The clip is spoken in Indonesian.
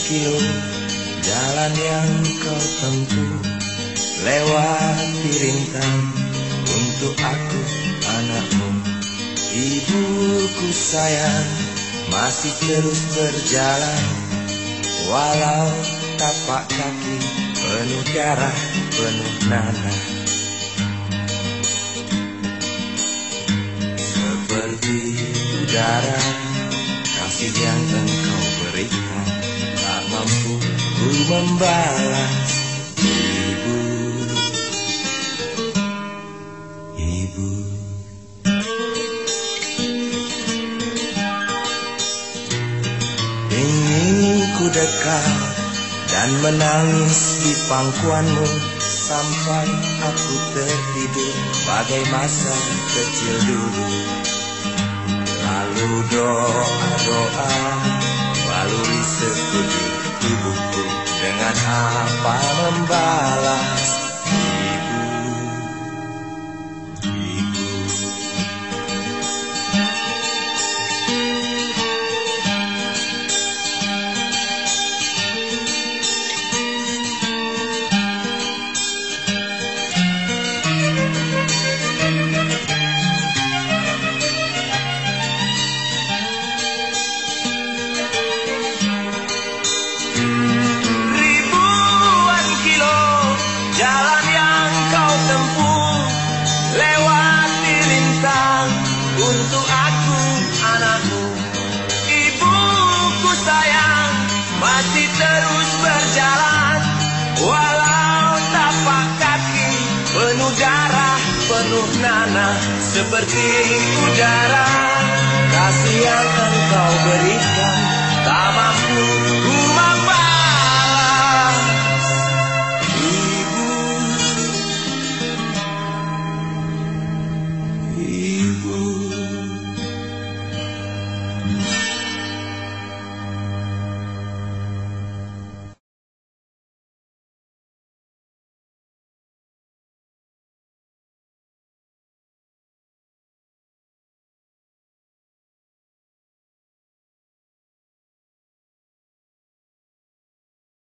kilo jalan yang kau tempuh, lewati rintang untuk aku anakmu. Ibuku sayang, masih terus berjalan, walau tapak kaki penuh darah, penuh nanah. Seperti udara, kasih yang engkau berikan, tak mampu ku membalas. Ibu, ibu. Ingin ku dekat dan menangis di pangkuanmu sampai aku tertidur bagai masa kecil dulu. Lalu doa-doa baluri sekujur tubuhku, dengan apa membalas. Ibu, ibu. Jalan yang kau tempuh, lewati rintang untuk aku anakmu. Ibuku sayang, masih terus berjalan, walau tapak kaki penuh darah, penuh nanah. Seperti udara, kasih yang engkau berikan, tak mampu ku